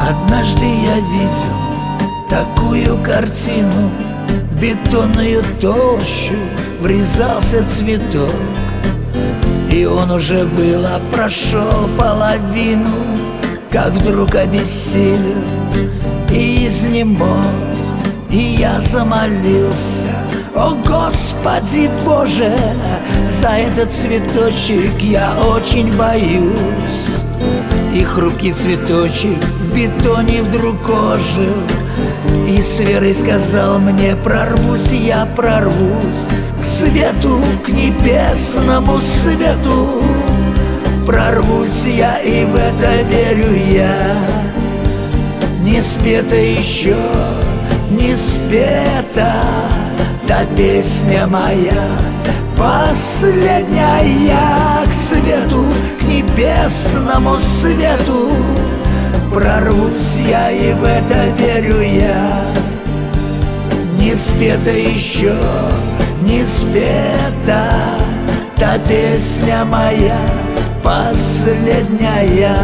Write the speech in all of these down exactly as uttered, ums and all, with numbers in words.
Однажды я видел такую картину: в бетонную толщу врезался цветок, и он уже было прошел половину, как вдруг обессилел и изнемог. И я замолился: о Господи Боже, за этот цветочек я очень боюсь. И хрупкий цветочек в бетоне вдруг ожил, и с верой сказал мне: прорвусь, я прорвусь к свету, к небесному свету. Прорвусь я, и в это верю я. Не спета еще, не спета та песня моя последняя. К свету, к небесному свету прорвусь я, и в это верю я. Не спета еще, не спета та песня моя последняя.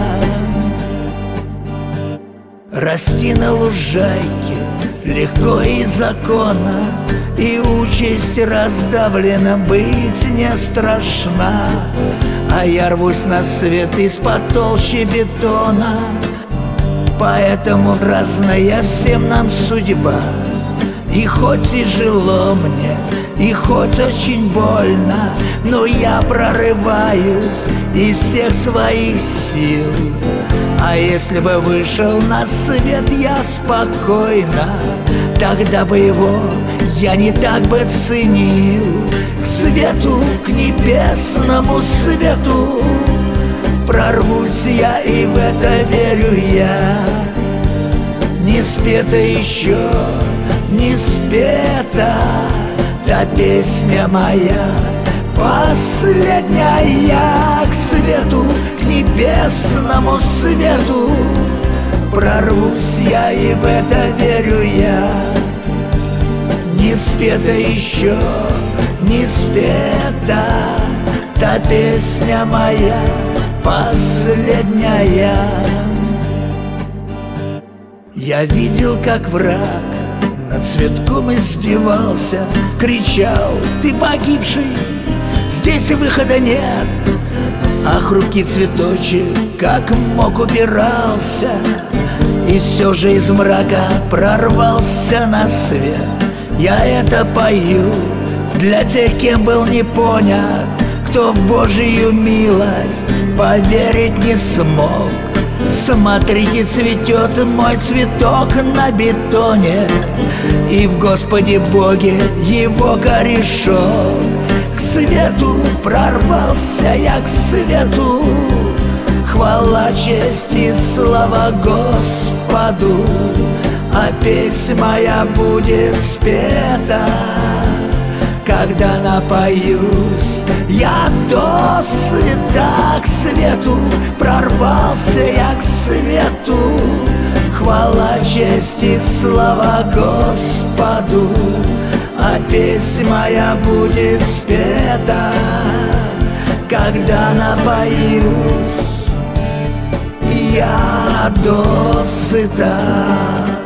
Расти на лужайке легко и законно, и участь раздавлена быть не страшна. А я рвусь на свет из-под толщи бетона, поэтому разная всем нам судьба. И хоть тяжело мне, и хоть очень больно, но я прорываюсь из всех своих сил. А если бы вышел на свет я спокойно, тогда бы его я не так бы ценил. К свету, к небесному свету прорвусь я, и в это верю я. Не спета еще, не спета та песня моя последняя. К свету, к небесному свету прорвусь я, и в это верю я. Не спета еще, не спета та песня моя последняя. Я видел, как враг над цветком издевался, кричал: ты погибший, здесь выхода нет. А хрупкий цветочек как мог убирался, и все же из мрака прорвался на свет. Я это пою для тех, кем был не понят, кто в Божию милость поверить не смог. Смотрите, цветет мой цветок на бетоне, и в Господе Боге его корешок. К свету прорвался я, к свету. Хвала, честь и слава Господу, а песнь моя будет спета, когда напоюсь я досыта. К свету прорвался я, к свету. Хвала, честь и слава Господу, а песнь моя будет спета, когда напоюсь я досыта.